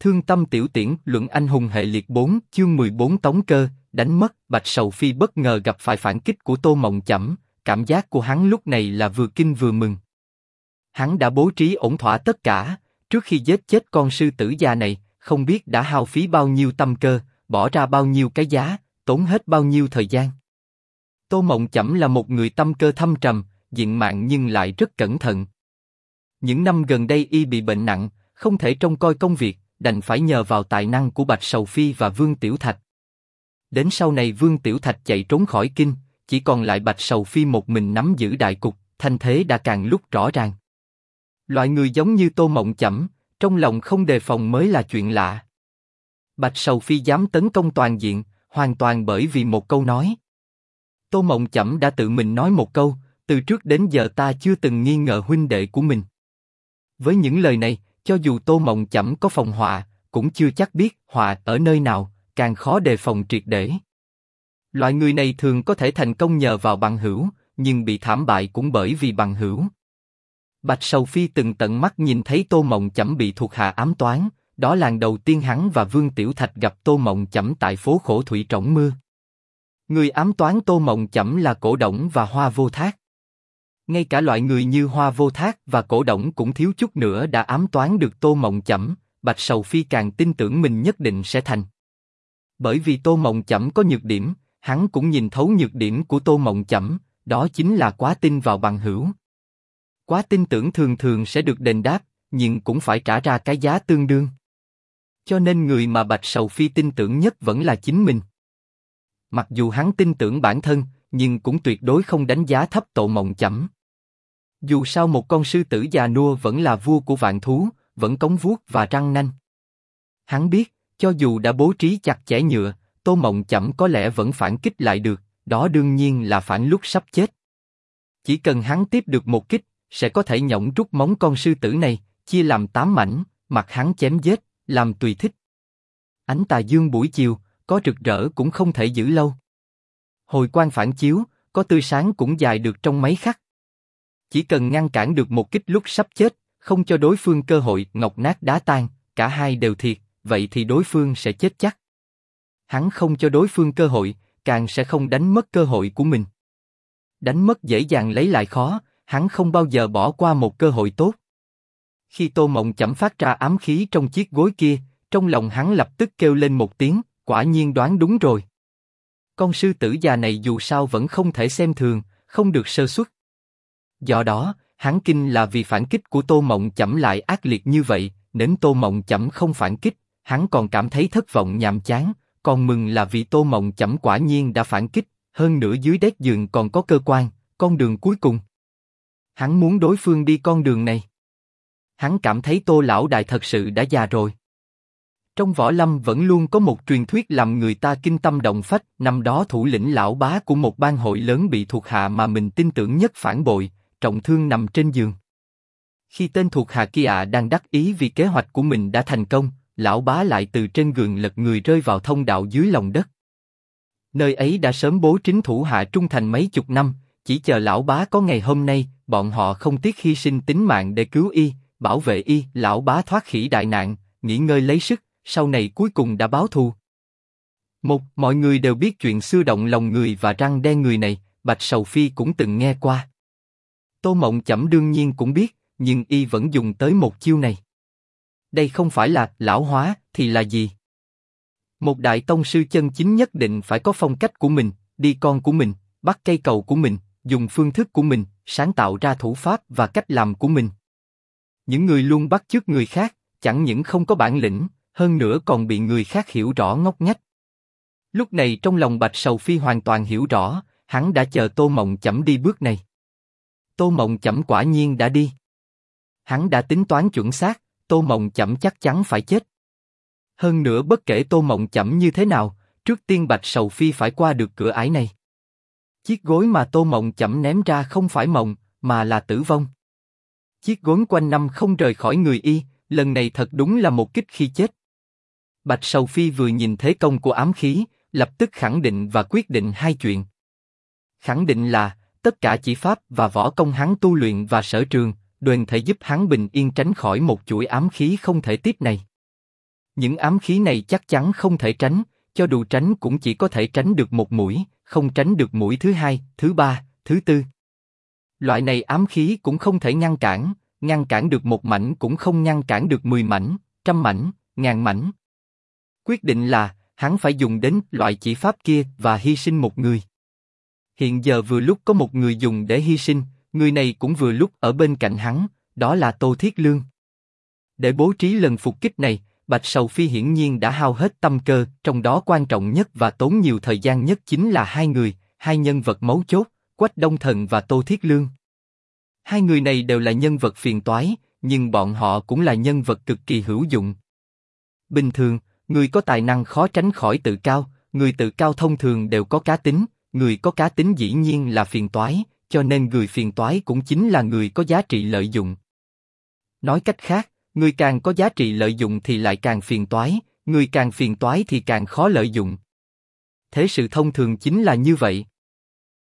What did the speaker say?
Thương tâm tiểu tiễn, luận anh hùng hệ liệt 4, chương 14 tống cơ, đánh mất. Bạch Sầu Phi bất ngờ gặp phải phản kích của Tô Mộng Chẩm, cảm giác của hắn lúc này là vừa kinh vừa mừng. Hắn đã bố trí ổn thỏa tất cả, trước khi giết chết con sư tử già này, không biết đã hao phí bao nhiêu tâm cơ, bỏ ra bao nhiêu cái giá, tốn hết bao nhiêu thời gian. Tô Mộng Chẩm là một người tâm cơ thâm trầm, diện mạo nhưng lại rất cẩn thận. Những năm gần đây y bị bệnh nặng, không thể trông coi công việc, đành phải nhờ vào tài năng của Bạch Sầu Phi và Vương Tiểu Thạch. Đến sau này Vương Tiểu Thạch chạy trốn khỏi kinh, chỉ còn lại Bạch Sầu Phi một mình nắm giữ đại cục, thanh thế đã càng lúc rõ ràng. Loại người giống như Tô Mộng Chẩm, trong lòng không đề phòng mới là chuyện lạ. Bạch Sầu Phi dám tấn công toàn diện, hoàn toàn bởi vì một câu nói. Tô Mộng Chẩm đã tự mình nói một câu, từ trước đến giờ ta chưa từng nghi ngờ huynh đệ của mình. Với những lời này, cho dù Tô Mộng Chẩm có phòng họa, cũng chưa chắc biết họa ở nơi nào, càng khó đề phòng triệt để. Loại người này thường có thể thành công nhờ vào bằng hữu, nhưng bị thảm bại cũng bởi vì bằng hữu. Bạch Sầu Phi từng tận mắt nhìn thấy Tô Mộng Chẩm bị thuộc hạ ám toán, đó là lần đầu tiên hắn và Vương Tiểu Thạch gặp Tô Mộng Chẩm tại phố Khổ Thủy Trỏng Mưa. Người ám toán Tô Mộng Chẩm là Cổ Đổng và Hoa Vô Thác. Ngay cả loại người như Hoa Vô Thác và Cổ Đổng cũng thiếu chút nữa đã ám toán được Tô Mộng Chẩm, Bạch Sầu Phi càng tin tưởng mình nhất định sẽ thành. Bởi vì Tô Mộng Chẩm có nhược điểm, hắn cũng nhìn thấu nhược điểm của Tô Mộng Chẩm, đó chính là quá tin vào bằng hữu. Quá tin tưởng thường thường sẽ được đền đáp, nhưng cũng phải trả ra cái giá tương đương. Cho nên người mà Bạch Sầu Phi tin tưởng nhất vẫn là chính mình. Mặc dù hắn tin tưởng bản thân, nhưng cũng tuyệt đối không đánh giá thấp Tô Mộng Chẩm. Dù sao một con sư tử già nua vẫn là vua của vạn thú, vẫn cống vuốt và răng nanh. Hắn biết, cho dù đã bố trí chặt chẽ nhựa, Tô Mộng Chẩm có lẽ vẫn phản kích lại được, đó đương nhiên là phản lúc sắp chết. Chỉ cần hắn tiếp được một kích, sẽ có thể nhõng rút móng con sư tử này, chia làm 8 mảnh, mặc hắn chém giết, làm tùy thích. Ánh tà dương buổi chiều, có rực rỡ cũng không thể giữ lâu. Hồi quang phản chiếu, có tươi sáng cũng dài được trong mấy khắc. Chỉ cần ngăn cản được một kích lúc sắp chết, không cho đối phương cơ hội ngọc nát đá tan, cả hai đều thiệt, vậy thì đối phương sẽ chết chắc. Hắn không cho đối phương cơ hội, càng sẽ không đánh mất cơ hội của mình. Đánh mất dễ dàng lấy lại khó, hắn không bao giờ bỏ qua một cơ hội tốt. Khi Tô Mộng Chẩm phát ra ám khí trong chiếc gối kia, trong lòng hắn lập tức kêu lên một tiếng, quả nhiên đoán đúng rồi. Con sư tử già này dù sao vẫn không thể xem thường, không được sơ suất. Do đó, hắn kinh là vì phản kích của Tô Mộng Chẩm lại ác liệt như vậy, đến Tô Mộng Chẩm không phản kích, hắn còn cảm thấy thất vọng nhàm chán, còn mừng là vì Tô Mộng Chẩm quả nhiên đã phản kích, hơn nữa dưới đáy giường còn có cơ quan, con đường cuối cùng. Hắn muốn đối phương đi con đường này. Hắn cảm thấy Tô lão đại thật sự đã già rồi. Trong võ lâm vẫn luôn có một truyền thuyết làm người ta kinh tâm động phách, năm đó thủ lĩnh lão bá của một bang hội lớn bị thuộc hạ mà mình tin tưởng nhất phản bội, trọng thương nằm trên giường. Khi tên thuộc hạ kia đang đắc ý vì kế hoạch của mình đã thành công, lão bá lại từ trên giường lật người rơi vào thông đạo dưới lòng đất. Nơi ấy đã sớm bố trí thủ hạ trung thành mấy chục năm, chỉ chờ lão bá có ngày hôm nay, bọn họ không tiếc hy sinh tính mạng để cứu y, bảo vệ y. Lão bá thoát khỉ đại nạn, nghỉ ngơi lấy sức, sau này cuối cùng đã báo thù. Mọi người đều biết chuyện xưa động lòng người và răng đen người này, Bạch Sầu Phi cũng từng nghe qua. Tô Mộng Chẩm đương nhiên cũng biết, nhưng y vẫn dùng tới một chiêu này. Đây không phải là lão hóa thì là gì? Một đại tông sư chân chính nhất định phải có phong cách của mình, đi con của mình, bắt cây cầu của mình, dùng phương thức của mình, sáng tạo ra thủ pháp và cách làm của mình. Những người luôn bắt chước người khác, chẳng những không có bản lĩnh, hơn nữa còn bị người khác hiểu rõ ngốc nghếch. Lúc này trong lòng Bạch Sầu Phi hoàn toàn hiểu rõ, hắn đã chờ Tô Mộng Chẩm đi bước này. Tô Mộng Chẩm quả nhiên đã đi. Hắn đã tính toán chuẩn xác, Tô Mộng Chẩm chắc chắn phải chết. Hơn nữa bất kể Tô Mộng Chẩm như thế nào, trước tiên Bạch Sầu Phi phải qua được cửa ải này. Chiếc gối mà Tô Mộng Chẩm ném ra không phải mộng, mà là tử vong. Chiếc gối quanh năm không rời khỏi người y, lần này thật đúng là một kích khi chết. Bạch Sầu Phi vừa nhìn thế công của ám khí, lập tức khẳng định và quyết định hai chuyện. Khẳng định là, tất cả chỉ pháp và võ công hắn tu luyện và sở trường, đều thể giúp hắn bình yên tránh khỏi một chuỗi ám khí không thể tiếp này. Những ám khí này chắc chắn không thể tránh, cho dù tránh cũng chỉ có thể tránh được một mũi, không tránh được mũi thứ hai, thứ ba, thứ tư. Loại này ám khí cũng không thể ngăn cản được một mảnh cũng không ngăn cản được 10 mảnh, 100 mảnh, 1000 mảnh. Quyết định là, hắn phải dùng đến loại chỉ pháp kia và hy sinh một người. Hiện giờ vừa lúc có một người dùng để hy sinh, người này cũng vừa lúc ở bên cạnh hắn, đó là Tô Thiết Lương. Để bố trí lần phục kích này, Bạch Sầu Phi hiển nhiên đã hao hết tâm cơ, trong đó quan trọng nhất và tốn nhiều thời gian nhất chính là hai người, hai nhân vật mấu chốt, Quách Đông Thần và Tô Thiết Lương. Hai người này đều là nhân vật phiền toái, nhưng bọn họ cũng là nhân vật cực kỳ hữu dụng. Bình thường, người có tài năng khó tránh khỏi tự cao, người tự cao thông thường đều có cá tính, người có cá tính dĩ nhiên là phiền toái, cho nên người phiền toái cũng chính là người có giá trị lợi dụng. Nói cách khác, người càng có giá trị lợi dụng thì lại càng phiền toái, người càng phiền toái thì càng khó lợi dụng. Thế sự thông thường chính là như vậy.